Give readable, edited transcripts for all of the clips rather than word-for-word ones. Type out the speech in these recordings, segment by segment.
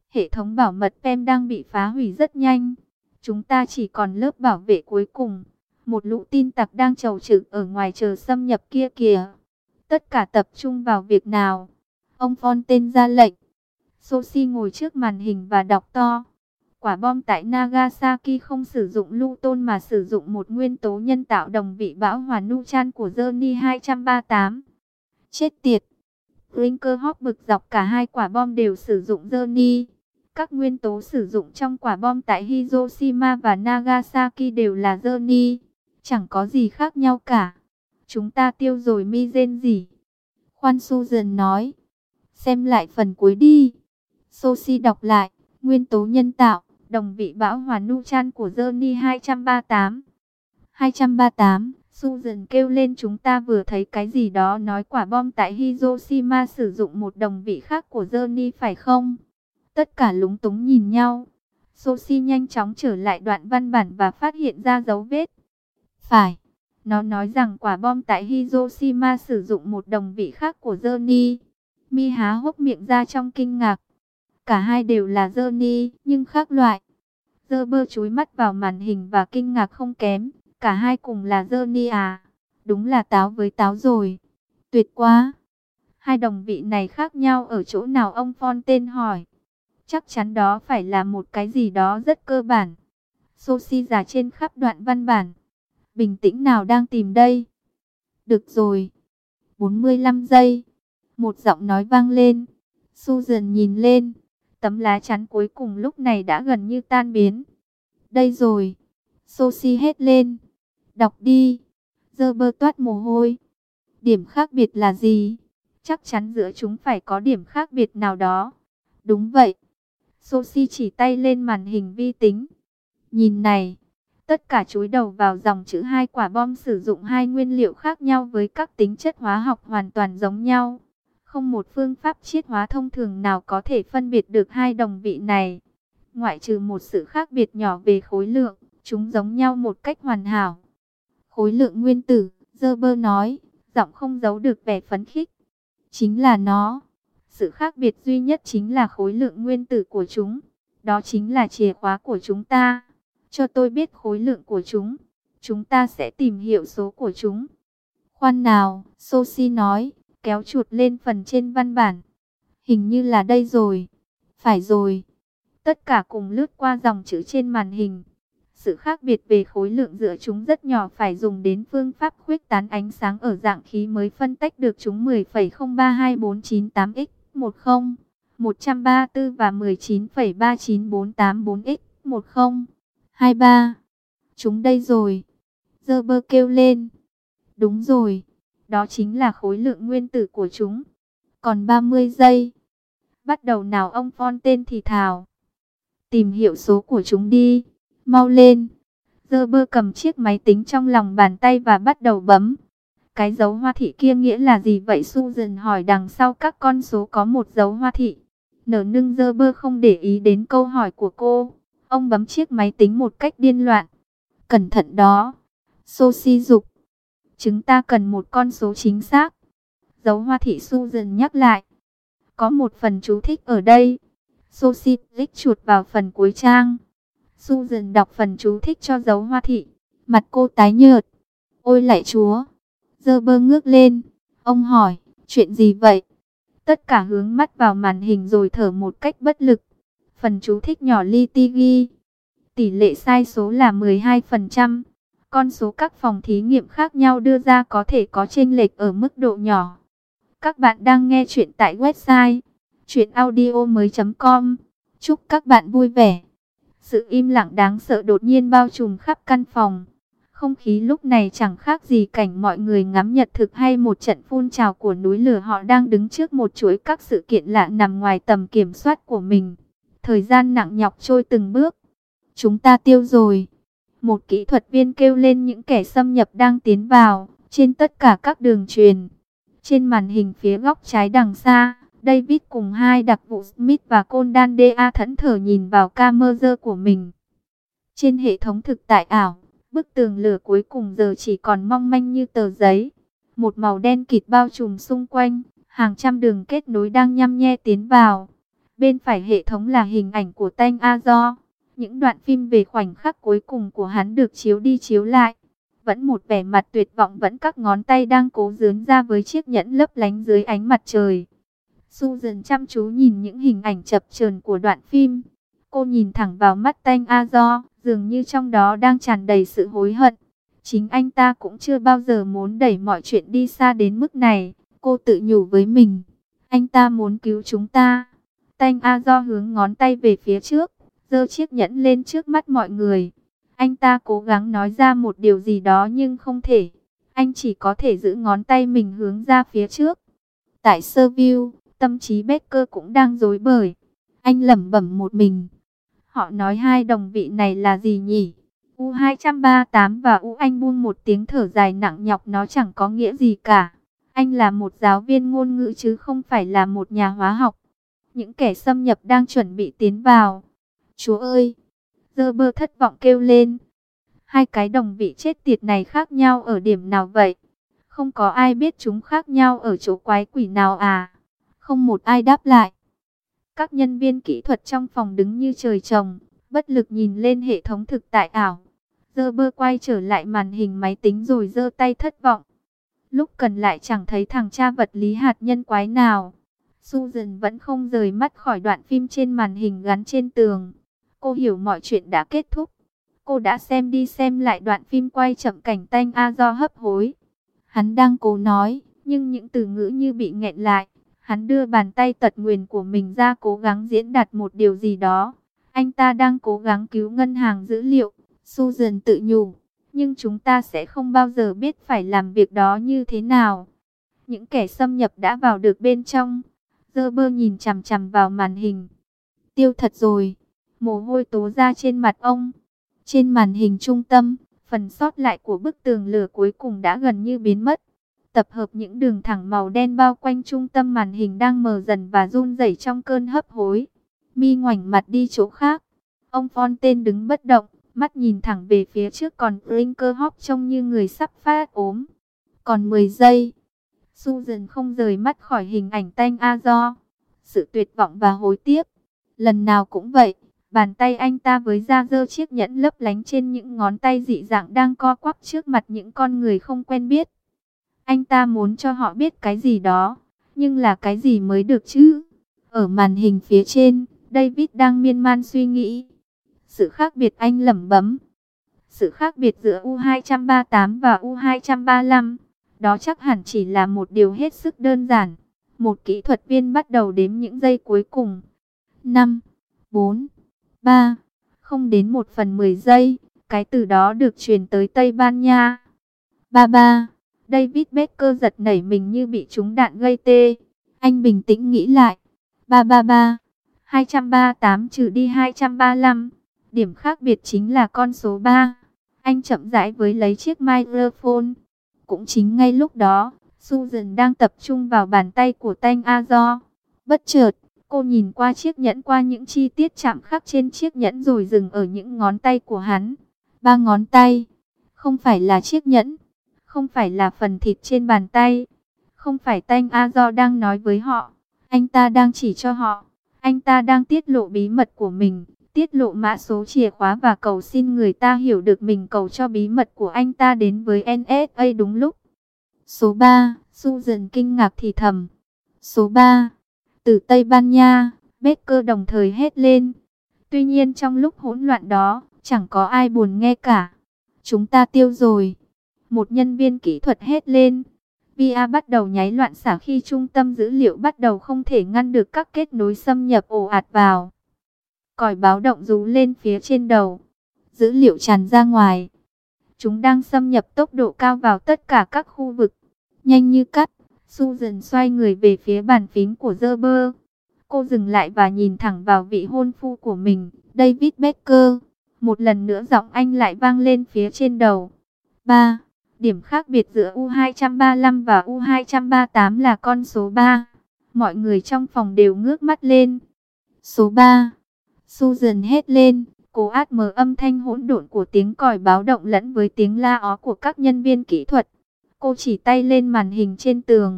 Hệ thống bảo mật PEM đang bị phá hủy rất nhanh. Chúng ta chỉ còn lớp bảo vệ cuối cùng. Một lũ tin tặc đang chầu trực ở ngoài chờ xâm nhập kia kìa. Tất cả tập trung vào việc nào? Ông Fontaine ra lệnh. Soshi ngồi trước màn hình và đọc to. Quả bom tại Nagasaki không sử dụng Luton mà sử dụng một nguyên tố nhân tạo đồng vị bão hòa neutron của Johnny 238. Chết tiệt! Brinkerhoff bực dọc, cả hai quả bom đều sử dụng Johnny. Các nguyên tố sử dụng trong quả bom tại Hiroshima và Nagasaki đều là Johnny. Chẳng có gì khác nhau cả. Chúng ta tiêu rồi mi rên gì? Khoan, Susan nói. Xem lại phần cuối đi. Soshi đọc lại. Nguyên tố nhân tạo, đồng vị bão hòa neutron của Johnny 238. 238, Susan kêu lên, chúng ta vừa thấy cái gì đó nói quả bom tại Hiroshima sử dụng một đồng vị khác của Johnny phải không? Tất cả lúng túng nhìn nhau. Soshi nhanh chóng trở lại đoạn văn bản và phát hiện ra dấu vết. Phải, nó nói rằng quả bom tại Hiroshima sử dụng một đồng vị khác của Johnny. Mi há hốc miệng ra trong kinh ngạc. Cả hai đều là Johnny, nhưng khác loại. Gerber chúi mắt vào màn hình và kinh ngạc không kém. Cả hai cùng là Johnny à? Đúng là táo với táo rồi. Tuyệt quá. Hai đồng vị này khác nhau ở chỗ nào, ông Fontaine hỏi. Chắc chắn đó phải là một cái gì đó rất cơ bản. Soshi giả trên khắp đoạn văn bản. Bình tĩnh nào, đang tìm đây. Được rồi. 45 giây. Một giọng nói vang lên. Susan nhìn lên. Tấm lá chắn cuối cùng lúc này đã gần như tan biến. Đây rồi. Soshi hét lên. Đọc đi. Gerber toát mồ hôi. Điểm khác biệt là gì? Chắc chắn giữa chúng phải có điểm khác biệt nào đó. Đúng vậy. Soshi chỉ tay lên màn hình vi tính. Nhìn này. Tất cả chúi đầu vào dòng chữ hai quả bom sử dụng hai nguyên liệu khác nhau với các tính chất hóa học hoàn toàn giống nhau. Không một phương pháp chiết hóa thông thường nào có thể phân biệt được hai đồng vị này. Ngoại trừ một sự khác biệt nhỏ về khối lượng, chúng giống nhau một cách hoàn hảo. Khối lượng nguyên tử, Gerber nói, giọng không giấu được vẻ phấn khích. Chính là nó. Sự khác biệt duy nhất chính là khối lượng nguyên tử của chúng. Đó chính là chìa khóa của chúng ta. Cho tôi biết khối lượng của chúng. Chúng ta sẽ tìm hiệu số của chúng. Khoan nào, Soshi nói, kéo chuột lên phần trên văn bản. Hình như là đây rồi. Phải rồi. Tất cả cùng lướt qua dòng chữ trên màn hình. Sự khác biệt về khối lượng giữa chúng rất nhỏ, phải dùng đến phương pháp khuếch tán ánh sáng ở dạng khí mới phân tách được chúng. 10,032498x10, 134 và 19,39484x10, 23. Chúng đây rồi. Gerber kêu lên. Đúng rồi. Đó chính là khối lượng nguyên tử của chúng. Còn 30 giây. Bắt đầu nào, ông Fontaine thì thào. Tìm hiệu số của chúng đi. Mau lên. Gerber cầm chiếc máy tính trong lòng bàn tay và bắt đầu bấm. Cái dấu hoa thị kia nghĩa là gì vậy? Susan hỏi. Đằng sau các con số có một dấu hoa thị. Nở nưng Gerber không để ý đến câu hỏi của cô. Ông bấm chiếc máy tính một cách điên loạn. Cẩn thận đó. Soshi dục. Chúng ta cần một con số chính xác. Dấu hoa thị, Susan nhắc lại. Có một phần chú thích ở đây. Soshi click chuột vào phần cuối trang. Susan đọc phần chú thích cho dấu hoa thị. Mặt cô tái nhợt. Ôi lạy Chúa. Gerber ngước lên. Ông hỏi, chuyện gì vậy? Tất cả hướng mắt vào màn hình rồi thở một cách bất lực. Phần chú thích nhỏ li ti ghi. Tỷ lệ sai số là 12%. Con số các phòng thí nghiệm khác nhau đưa ra có thể có chênh lệch ở mức độ nhỏ. Các bạn đang nghe chuyện tại website chuyenaudio.com. Chúc các bạn vui vẻ. Sự im lặng đáng sợ đột nhiên bao trùm khắp căn phòng. Không khí lúc này chẳng khác gì cảnh mọi người ngắm nhật thực hay một trận phun trào của núi lửa. Họ đang đứng trước một chuỗi các sự kiện lạ nằm ngoài tầm kiểm soát của mình. Thời gian nặng nhọc trôi từng bước. Chúng ta tiêu rồi. Một kỹ thuật viên kêu lên. Những kẻ xâm nhập đang tiến vào trên tất cả các đường truyền. Trên màn hình phía góc trái đằng xa, David cùng hai đặc vụ Smith và Condan Da thẫn thờ nhìn vào camera của mình. Trên hệ thống thực tại ảo, bức tường lửa cuối cùng giờ chỉ còn mong manh như tờ giấy. Một màu đen kịt bao trùm xung quanh, hàng trăm đường kết nối đang nhăm nhe tiến vào. Bên phải hệ thống là hình ảnh của Tanh Azo. Những đoạn phim về khoảnh khắc cuối cùng của hắn được chiếu đi chiếu lại. Vẫn một vẻ mặt tuyệt vọng, vẫn các ngón tay đang cố giương ra với chiếc nhẫn lấp lánh dưới ánh mặt trời. Susan chăm chú nhìn những hình ảnh chập chờn của đoạn phim. Cô nhìn thẳng vào mắt Tanh Azo, dường như trong đó đang tràn đầy sự hối hận. Chính anh ta cũng chưa bao giờ muốn đẩy mọi chuyện đi xa đến mức này. Cô tự nhủ với mình, anh ta muốn cứu chúng ta. Tanh Azo hướng ngón tay về phía trước, giơ chiếc nhẫn lên trước mắt mọi người. Anh ta cố gắng nói ra một điều gì đó nhưng không thể. Anh chỉ có thể giữ ngón tay mình hướng ra phía trước. Tại Serville, tâm trí Becker cũng đang rối bời. Anh lẩm bẩm một mình. Họ nói hai đồng vị này là gì nhỉ? U238 và U. Anh buông một tiếng thở dài nặng nhọc, nó chẳng có nghĩa gì cả. Anh là một giáo viên ngôn ngữ chứ không phải là một nhà hóa học. Những kẻ xâm nhập đang chuẩn bị tiến vào. Chúa ơi! Gerber thất vọng kêu lên. Hai cái đồng vị chết tiệt này khác nhau ở điểm nào vậy? Không có ai biết chúng khác nhau ở chỗ quái quỷ nào à? Không một ai đáp lại. Các nhân viên kỹ thuật trong phòng đứng như trời trồng, bất lực nhìn lên hệ thống thực tại ảo. Gerber quay trở lại màn hình máy tính rồi giơ tay thất vọng. Lúc cần lại chẳng thấy thằng cha vật lý hạt nhân quái nào. Susan vẫn không rời mắt khỏi đoạn phim trên màn hình gắn trên tường. Cô hiểu mọi chuyện đã kết thúc. Cô đã xem đi xem lại đoạn phim quay chậm cảnh Tanh Azo hấp hối. Hắn đang cố nói, nhưng những từ ngữ như bị nghẹn lại. Hắn đưa bàn tay tật nguyền của mình ra cố gắng diễn đạt một điều gì đó. Anh ta đang cố gắng cứu ngân hàng dữ liệu. Susan tự nhủ, nhưng chúng ta sẽ không bao giờ biết phải làm việc đó như thế nào. Những kẻ xâm nhập đã vào được bên trong. Gerber nhìn chằm chằm vào màn hình. Tiêu thật rồi. Mồ hôi tố ra trên mặt ông. Trên màn hình trung tâm, phần sót lại của bức tường lửa cuối cùng đã gần như biến mất. Tập hợp những đường thẳng màu đen bao quanh trung tâm màn hình đang mờ dần và run rẩy trong cơn hấp hối. Mi ngoảnh mặt đi chỗ khác. Ông Fontaine đứng bất động, mắt nhìn thẳng về phía trước, còn Brinkerhoff trông như người sắp phát ốm. Còn 10 giây. Susan không rời mắt khỏi hình ảnh Tanh Azo. Sự tuyệt vọng và hối tiếc. Lần nào cũng vậy. Bàn tay anh ta với da giơ chiếc nhẫn lấp lánh trên những ngón tay dị dạng đang co quắp trước mặt những con người không quen biết. Anh ta muốn cho họ biết cái gì đó. Nhưng là cái gì mới được chứ? Ở màn hình phía trên, David đang miên man suy nghĩ. Sự khác biệt, anh lẩm bẩm. Sự khác biệt giữa U238 và U235. Đó chắc hẳn chỉ là một điều hết sức đơn giản. Một kỹ thuật viên bắt đầu đếm những giây cuối cùng. 5, 4, 3, không đến 1/10 giây. Cái từ đó được truyền tới Tây Ban Nha. 33. David Becker giật nảy mình như bị trúng đạn gây tê. Anh bình tĩnh nghĩ lại. 333. 238 trừ đi 235. Điểm khác biệt chính là con số 3. Anh chậm rãi với lấy chiếc microphone. Cũng chính ngay lúc đó, Susan đang tập trung vào bàn tay của Tanh Azo. Bất chợt, cô nhìn qua chiếc nhẫn, qua những chi tiết chạm khắc trên chiếc nhẫn rồi dừng ở những ngón tay của hắn. 3 ngón tay. Không phải là chiếc nhẫn. Không phải là phần thịt trên bàn tay. Không phải Tanh Azo đang nói với họ. Anh ta đang chỉ cho họ. Anh ta đang tiết lộ bí mật của mình. Tiết lộ mã số chìa khóa và cầu xin người ta hiểu được mình cầu cho bí mật của anh ta đến với NSA đúng lúc. Số 3, Susan kinh ngạc thì thầm. Số 3, từ Tây Ban Nha, Becker đồng thời hét lên. Tuy nhiên trong lúc hỗn loạn đó, chẳng có ai buồn nghe cả. Chúng ta tiêu rồi. Một nhân viên kỹ thuật hét lên. VIA bắt đầu nháy loạn xạ khi trung tâm dữ liệu bắt đầu không thể ngăn được các kết nối xâm nhập ồ ạt vào. Còi báo động rú lên phía trên đầu. Dữ liệu tràn ra ngoài. Chúng đang xâm nhập tốc độ cao vào tất cả các khu vực. Nhanh như cắt, Susan xoay người về phía bàn phím của Gerber. Cô dừng lại và nhìn thẳng vào vị hôn phu của mình, David Becker. Một lần nữa giọng anh lại vang lên phía trên đầu. 3. Điểm khác biệt giữa U235 và U238 là con số 3. Mọi người trong phòng đều ngước mắt lên. Số 3. Susan hét lên, cố át mờ âm thanh hỗn độn của tiếng còi báo động lẫn với tiếng la ó của các nhân viên kỹ thuật. Cô chỉ tay lên màn hình trên tường.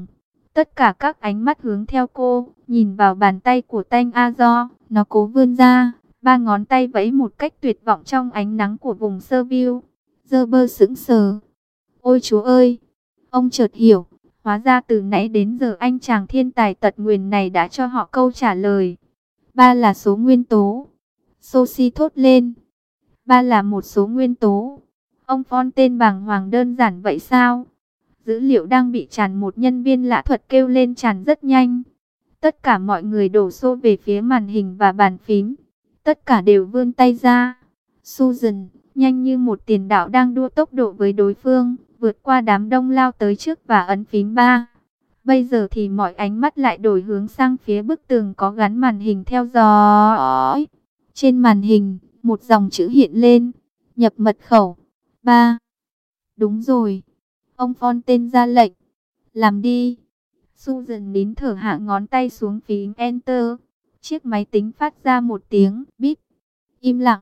Tất cả các ánh mắt hướng theo cô, nhìn vào bàn tay của Tanh Azor, nó cố vươn ra, ba ngón tay vẫy một cách tuyệt vọng trong ánh nắng của vùng Serville. Gerber sững sờ. Ôi Chúa ơi! Ông chợt hiểu, hóa ra từ nãy đến giờ anh chàng thiên tài tật nguyền này đã cho họ câu trả lời. Ba là số nguyên tố. Sophie thốt lên. Ba là một số nguyên tố. Ông Fontaine bàng hoàng đơn giản vậy sao? Dữ liệu đang bị tràn, một nhân viên lạ thuật kêu lên tràn rất nhanh. Tất cả mọi người đổ xô về phía màn hình và bàn phím. Tất cả đều vươn tay ra. Susan, nhanh như một tiền đạo đang đua tốc độ với đối phương, vượt qua đám đông lao tới trước và ấn phím 3. Bây giờ thì mọi ánh mắt lại đổi hướng sang phía bức tường có gắn màn hình theo dõi. Trên màn hình, một dòng chữ hiện lên. Nhập mật khẩu. 3. Đúng rồi. Ông Fontaine ra lệnh. Làm đi. Susan nín thở hạ ngón tay xuống phím Enter. Chiếc máy tính phát ra một tiếng bíp. Im lặng.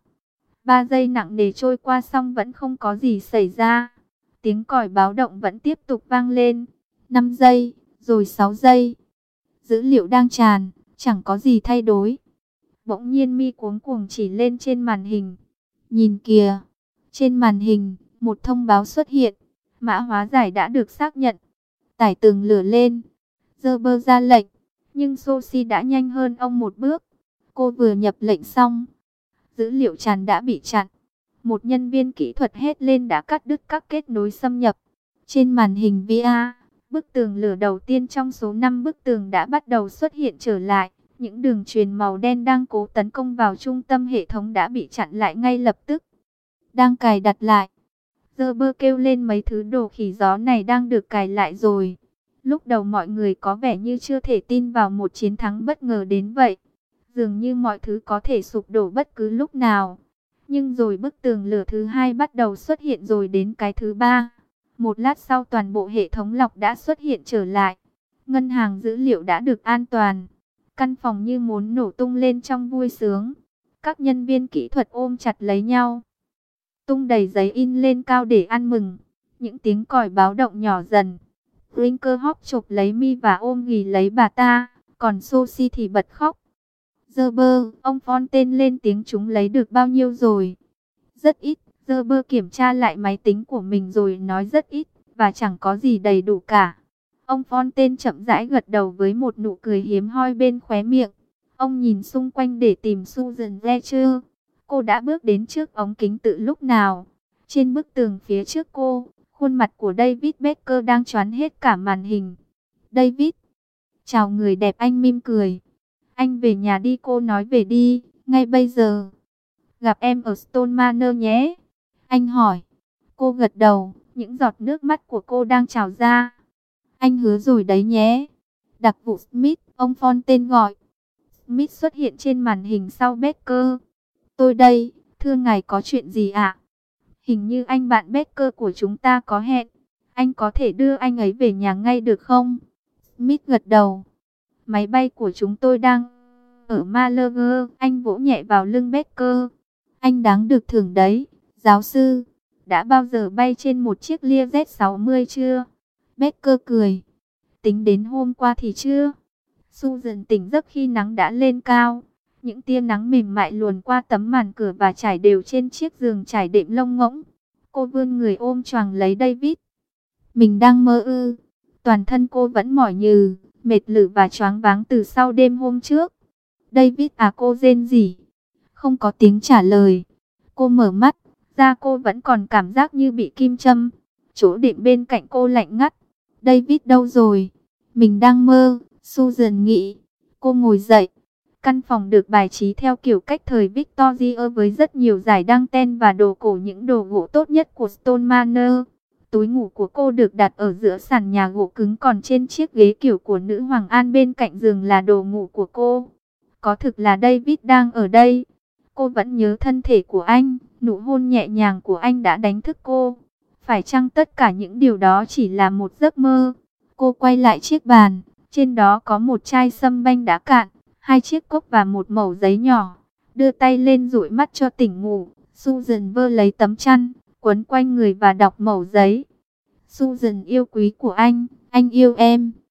3 giây nặng nề trôi qua xong vẫn không có gì xảy ra. Tiếng còi báo động vẫn tiếp tục vang lên. 5 giây, rồi 6 giây. Dữ liệu đang tràn, chẳng có gì thay đổi. Bỗng nhiên Mi cuống cuồng chỉ lên trên màn hình. Nhìn kìa. Trên màn hình, một thông báo xuất hiện. Mã hóa giải đã được xác nhận. Tải tường lửa lên. Gerber ra lệnh. Nhưng Sophie đã nhanh hơn ông một bước. Cô vừa nhập lệnh xong. Dữ liệu tràn đã bị chặn. Một nhân viên kỹ thuật hét lên đã cắt đứt các kết nối xâm nhập. Trên màn hình VR, bức tường lửa đầu tiên trong số 5 bức tường đã bắt đầu xuất hiện trở lại. Những đường truyền màu đen đang cố tấn công vào trung tâm hệ thống đã bị chặn lại ngay lập tức. Đang cài đặt lại. Gerber kêu lên mấy thứ đồ khỉ gió này đang được cài lại rồi. Lúc đầu mọi người có vẻ như chưa thể tin vào một chiến thắng bất ngờ đến vậy. Dường như mọi thứ có thể sụp đổ bất cứ lúc nào. Nhưng rồi bức tường lửa thứ hai bắt đầu xuất hiện rồi đến cái thứ ba. Một lát sau toàn bộ hệ thống lọc đã xuất hiện trở lại. Ngân hàng dữ liệu đã được an toàn. Căn phòng như muốn nổ tung lên trong vui sướng. Các nhân viên kỹ thuật ôm chặt lấy nhau. Tung đầy giấy in lên cao để ăn mừng. Những tiếng còi báo động nhỏ dần. Brinker hóc chộp lấy Mi và ôm ghì lấy bà ta. Còn Sophie thì bật khóc. Gerber, ông Fontaine lên tiếng, chúng lấy được bao nhiêu rồi? Rất ít. Gerber kiểm tra lại máy tính của mình rồi nói rất ít. Và chẳng có gì đầy đủ cả. Ông Fontaine chậm rãi gật đầu với một nụ cười hiếm hoi bên khóe miệng. Ông nhìn xung quanh để tìm Susan Fletcher. Cô đã bước đến trước ống kính từ lúc nào? Trên bức tường phía trước cô, khuôn mặt của David Baker đang choán hết cả màn hình. David, chào người đẹp, anh mỉm cười. Anh về nhà đi, cô nói, về đi, ngay bây giờ. Gặp em ở Stone Manor nhé. Anh hỏi. Cô gật đầu, những giọt nước mắt của cô đang trào ra. Anh hứa rồi đấy nhé. Đặc vụ Smith, ông Fontaine gọi. Smith xuất hiện trên màn hình sau Baker. Tôi đây, thưa ngài, có chuyện gì ạ? Hình như anh bạn Baker của chúng ta có hẹn. Anh có thể đưa anh ấy về nhà ngay được không? Smith gật đầu. Máy bay của chúng tôi đang ở Malaga. Anh vỗ nhẹ vào lưng Baker. Anh đáng được thưởng đấy, giáo sư. Đã bao giờ bay trên một chiếc Learjet 60 chưa? Baker cười. Tính đến hôm qua thì chưa. Susan tỉnh giấc khi nắng đã lên cao. Những tia nắng mềm mại luồn qua tấm màn cửa và trải đều trên chiếc giường trải đệm lông ngỗng. Cô vươn người ôm choàng lấy David. Mình đang mơ ư? Toàn thân cô vẫn mỏi nhừ, mệt lử và choáng váng từ sau đêm hôm trước. David à, cô rên rỉ. Không có tiếng trả lời. Cô mở mắt, da cô vẫn còn cảm giác như bị kim châm. Chỗ đệm bên cạnh cô lạnh ngắt. David đâu rồi? Mình đang mơ, Susan nghĩ. Cô ngồi dậy. Căn phòng được bài trí theo kiểu cách thời Victoria với rất nhiều dải đăng ten và đồ cổ, những đồ gỗ tốt nhất của Stone Manor. Túi ngủ của cô được đặt ở giữa sàn nhà gỗ cứng, còn trên chiếc ghế kiểu của nữ hoàng An bên cạnh giường là đồ ngủ của cô. Có thực là David đang ở đây. Cô vẫn nhớ thân thể của anh, nụ hôn nhẹ nhàng của anh đã đánh thức cô. Phải chăng tất cả những điều đó chỉ là một giấc mơ? Cô quay lại chiếc bàn, trên đó có một chai sâm banh đã cạn, 2 chiếc cốc và một mẩu giấy nhỏ. Đưa tay lên dụi mắt cho tỉnh ngủ. Susan vơ lấy tấm chăn, quấn quanh người và đọc mẩu giấy. Susan yêu quý của anh yêu em.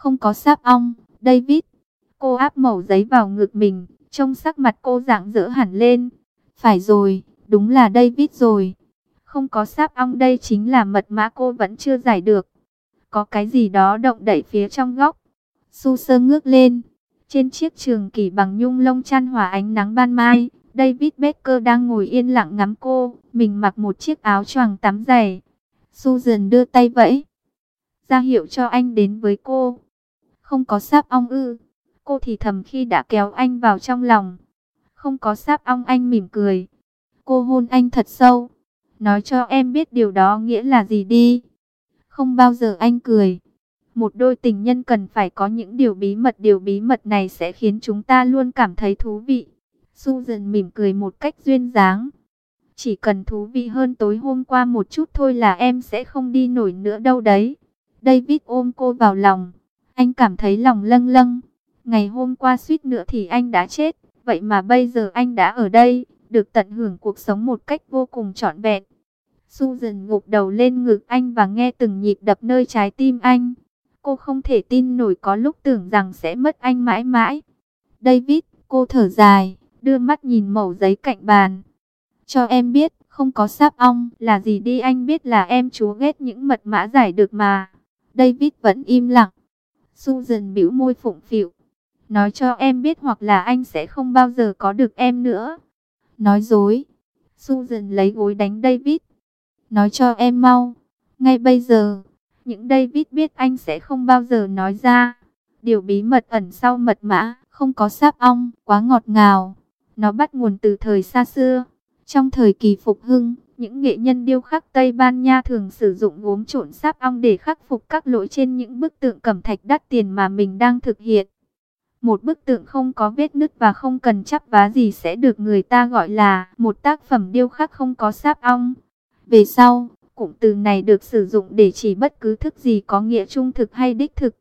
Không có sáp ong, David. Cô áp mẩu giấy vào ngực mình, trông sắc mặt cô rạng rỡ hẳn lên. Phải rồi, đúng là David rồi. Không có sáp ong, đây chính là mật mã cô vẫn chưa giải được. Có cái gì đó động đậy phía trong góc. Su Sơ ngước lên. Trên chiếc trường kỷ bằng nhung lông chan hòa ánh nắng ban mai, David Becker đang ngồi yên lặng ngắm cô. Mình mặc một chiếc áo choàng tắm dày. Susan đưa tay vẫy ra hiệu cho anh đến với cô. Không có sáp ong ư? Cô thì thầm khi đã kéo anh vào trong lòng. Không có sáp ong, anh mỉm cười. Cô hôn anh thật sâu. Nói cho em biết điều đó nghĩa là gì đi. Không bao giờ, anh cười. Một đôi tình nhân cần phải có những điều bí mật này sẽ khiến chúng ta luôn cảm thấy thú vị. Susan mỉm cười một cách duyên dáng. Chỉ cần thú vị hơn tối hôm qua một chút thôi là em sẽ không đi nổi nữa đâu đấy. David ôm cô vào lòng. Anh cảm thấy lòng lâng lâng. Ngày hôm qua suýt nữa thì anh đã chết. Vậy mà bây giờ anh đã ở đây, được tận hưởng cuộc sống một cách vô cùng trọn vẹn. Susan gục đầu lên ngực anh và nghe từng nhịp đập nơi trái tim anh. Cô không thể tin nổi, có lúc tưởng rằng sẽ mất anh mãi mãi. David, cô thở dài, đưa mắt nhìn mẩu giấy cạnh bàn. Cho em biết, không có sáp ong là gì đi, anh biết là em chúa ghét những mật mã giải được mà. David vẫn im lặng. Susan bĩu môi phụng phịu. Nói cho em biết hoặc là anh sẽ không bao giờ có được em nữa. Nói dối. Susan lấy gối đánh David. Nói cho em mau. Ngay bây giờ. Những David biết anh sẽ không bao giờ nói ra. Điều bí mật ẩn sau mật mã, không có sáp ong, quá ngọt ngào. Nó bắt nguồn từ thời xa xưa. Trong thời kỳ phục hưng, những nghệ nhân điêu khắc Tây Ban Nha thường sử dụng gốm trộn sáp ong để khắc phục các lỗi trên những bức tượng cẩm thạch đắt tiền mà mình đang thực hiện. Một bức tượng không có vết nứt và không cần chắp vá gì sẽ được người ta gọi là một tác phẩm điêu khắc không có sáp ong. Về sau, cụm từ này được sử dụng để chỉ bất cứ thức gì có nghĩa trung thực hay đích thực.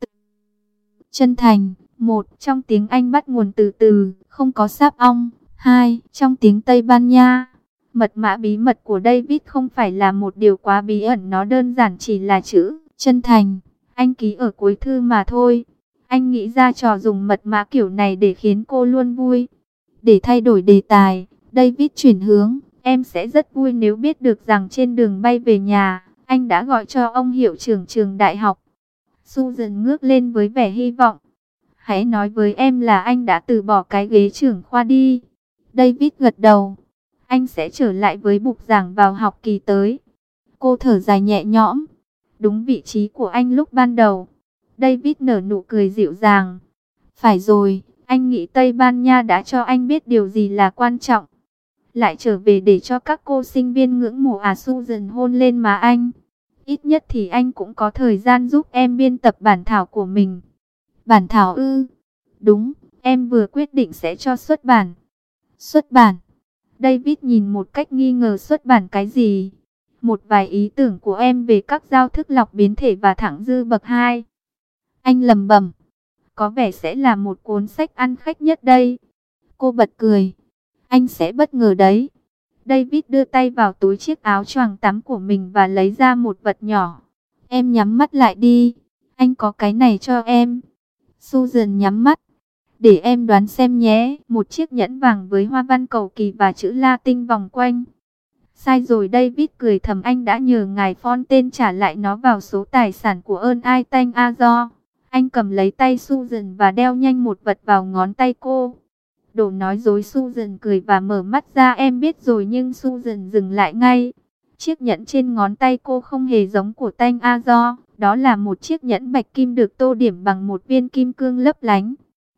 Chân thành, một, trong tiếng Anh bắt nguồn từ từ không có sáp ong. 2. Trong tiếng Tây Ban Nha, mật mã bí mật của David không phải là một điều quá bí ẩn, nó đơn giản chỉ là chữ chân thành. Anh ký ở cuối thư mà thôi. Anh nghĩ ra trò dùng mật mã kiểu này để khiến cô luôn vui. Để thay đổi đề tài, David chuyển hướng. Em sẽ rất vui nếu biết được rằng trên đường bay về nhà, anh đã gọi cho ông hiệu trưởng trường đại học. Susan ngước lên với vẻ hy vọng. Hãy nói với em là anh đã từ bỏ cái ghế trưởng khoa đi. David gật đầu. Anh sẽ trở lại với bục giảng vào học kỳ tới. Cô thở dài nhẹ nhõm. Đúng vị trí của anh lúc ban đầu. David nở nụ cười dịu dàng. Phải rồi, anh nghĩ Tây Ban Nha đã cho anh biết điều gì là quan trọng. Lại trở về để cho các cô sinh viên ngưỡng mộ à? Susan hôn lên má anh. Ít nhất thì anh cũng có thời gian giúp em biên tập bản thảo của mình. Bản thảo ư? Đúng, em vừa quyết định sẽ cho xuất bản. Xuất bản? David nhìn một cách nghi ngờ. Xuất bản cái gì? Một vài ý tưởng của em về các giao thức lọc biến thể và thẳng dư bậc 2. Anh lẩm bẩm. Có vẻ sẽ là một cuốn sách ăn khách nhất đây. Cô bật cười. Anh sẽ bất ngờ đấy. David đưa tay vào túi chiếc áo choàng tắm của mình và lấy ra một vật nhỏ. Em nhắm mắt lại đi. Anh có cái này cho em. Susan nhắm mắt. Để em đoán xem nhé. Một chiếc nhẫn vàng với hoa văn cầu kỳ và chữ Latin vòng quanh. Sai rồi, David cười thầm, anh đã nhờ ngài Fontaine trả lại nó vào số tài sản của ơn ai tanh Azor. Anh cầm lấy tay Susan và đeo nhanh một vật vào ngón tay cô. Đồ nói dối. Susan cười và mở mắt ra. Em biết rồi. Nhưng Susan dừng lại ngay. Chiếc nhẫn trên ngón tay cô không hề giống của tanh Azor. Đó là một chiếc nhẫn bạch kim được tô điểm bằng một viên kim cương lấp lánh.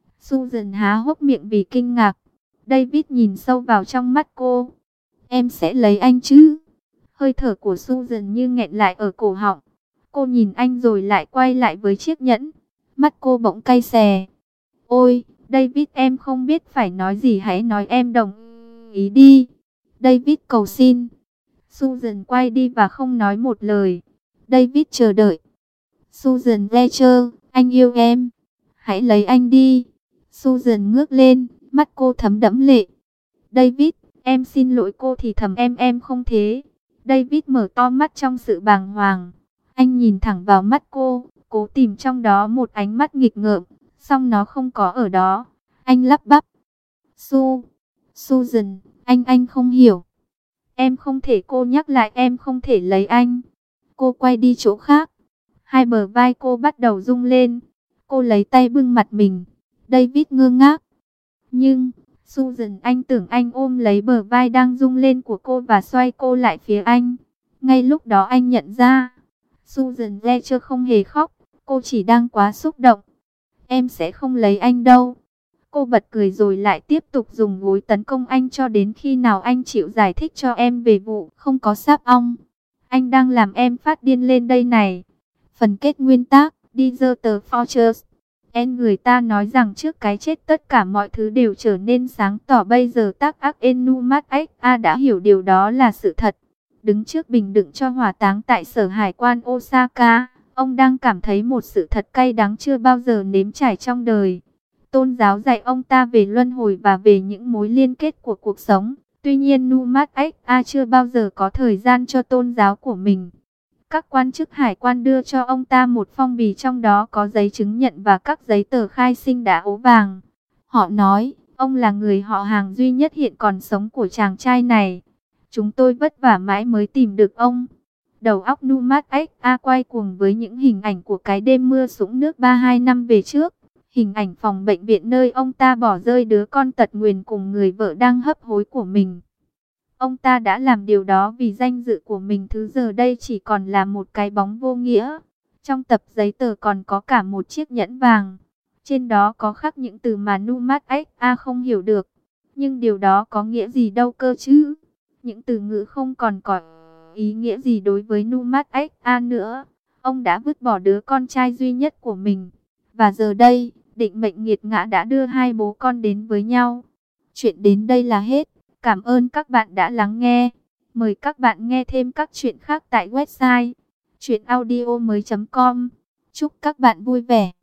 Susan há hốc miệng vì kinh ngạc. David nhìn sâu vào trong mắt cô. Em sẽ lấy anh chứ? Hơi thở của Susan như nghẹn lại ở cổ họng. Cô nhìn anh rồi lại quay lại với chiếc nhẫn. Mắt cô bỗng cay xè. Ôi, David, em không biết phải nói gì, hãy nói em đồng ý đi. David cầu xin. Susan quay đi và không nói một lời. David chờ đợi. Susan Fletcher, anh yêu em. Hãy lấy anh đi. Susan ngước lên, mắt cô thấm đẫm lệ. David, em xin lỗi, cô thì thầm. Em không thế. David mở to mắt trong sự bàng hoàng. Anh nhìn thẳng vào mắt cô. cố tìm trong đó một ánh mắt nghịch ngợm, song nó không có ở đó. Anh lắp bắp. Susan, anh không hiểu. Em không thể, cô nhắc lại, em không thể lấy anh. Cô quay đi chỗ khác. Hai bờ vai cô bắt đầu rung lên. Cô lấy tay bưng mặt mình. David ngơ ngác. Nhưng, Susan, anh tưởng anh ôm lấy bờ vai đang rung lên của cô và xoay cô lại phía anh. Ngay lúc đó anh nhận ra, Susan Fletcher không hề khóc. Cô chỉ đang quá xúc động. Em sẽ không lấy anh đâu. Cô bật cười rồi lại tiếp tục dùng gối tấn công anh cho đến khi nào anh chịu giải thích cho em về vụ không có sáp ong. Anh đang làm em phát điên lên đây này. Phần kết nguyên tác, Deserter Fortress. Người ta nói rằng trước cái chết tất cả mọi thứ đều trở nên sáng tỏ. Bây giờ tác ác Enumat X.A. đã hiểu điều đó là sự thật. Đứng trước bình đựng cho hỏa táng tại sở hải quan Osaka, ông đang cảm thấy một sự thật cay đắng chưa bao giờ nếm trải trong đời. Tôn giáo dạy ông ta về luân hồi và về những mối liên kết của cuộc sống. Tuy nhiên Numat X.A. chưa bao giờ có thời gian cho tôn giáo của mình. Các quan chức hải quan đưa cho ông ta một phong bì, trong đó có giấy chứng nhận và các giấy tờ khai sinh đã ố vàng. Họ nói, ông là người họ hàng duy nhất hiện còn sống của chàng trai này. Chúng tôi vất vả mãi mới tìm được ông. Đầu óc Numat X.A. quay cuồng với những hình ảnh của cái đêm mưa sũng nước 32 năm về trước. Hình ảnh phòng bệnh viện nơi ông ta bỏ rơi đứa con tật nguyền cùng người vợ đang hấp hối của mình. Ông ta đã làm điều đó vì danh dự của mình, thứ giờ đây chỉ còn là một cái bóng vô nghĩa. Trong tập giấy tờ còn có cả một chiếc nhẫn vàng. Trên đó có khắc những từ mà Numat X.A. không hiểu được. Nhưng điều đó có nghĩa gì đâu cơ chứ? Những từ ngữ không còn có ý nghĩa gì đối với Numat X.A. nữa. Ông đã vứt bỏ đứa con trai duy nhất của mình. Và giờ đây, định mệnh nghiệt ngã đã đưa hai bố con đến với nhau. Chuyện đến đây là hết. Cảm ơn các bạn đã lắng nghe. Mời các bạn nghe thêm các chuyện khác tại website chuyenaudio.com. Chúc các bạn vui vẻ.